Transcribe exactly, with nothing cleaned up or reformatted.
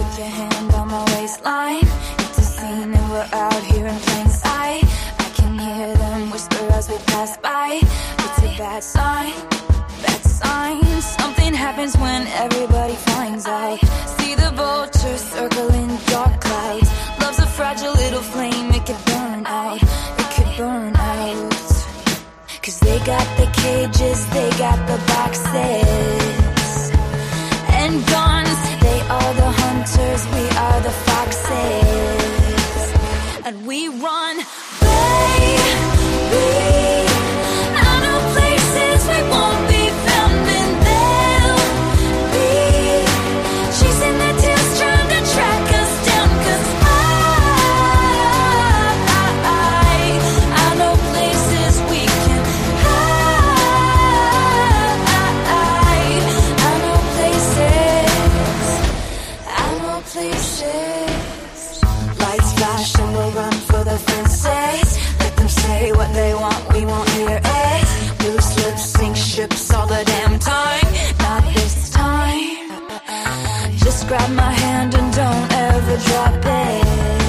Put your hand on my waistline. It's a scene and we're out here in plain sight. I can hear them whisper as we pass by. It's a bad sign, bad sign. Something happens when everybody finds out. See the vultures circling dark clouds. Love's a fragile little flame, it could burn out. It could burn out. Cause they got the cages, they got the boxes and guns. They are the hunters, we are the foxes. And we run, baby, out of places we won't be found. And they'll be chasing their tails, trying to track us down. Cause I, I, I, I know places we can hide. I know places, I know places. Lights flash and we'll run for the fences. Let them say what they want, we won't hear it. Loose lips sink ships all the damn time. Not this time. Just grab my hand and don't ever drop it.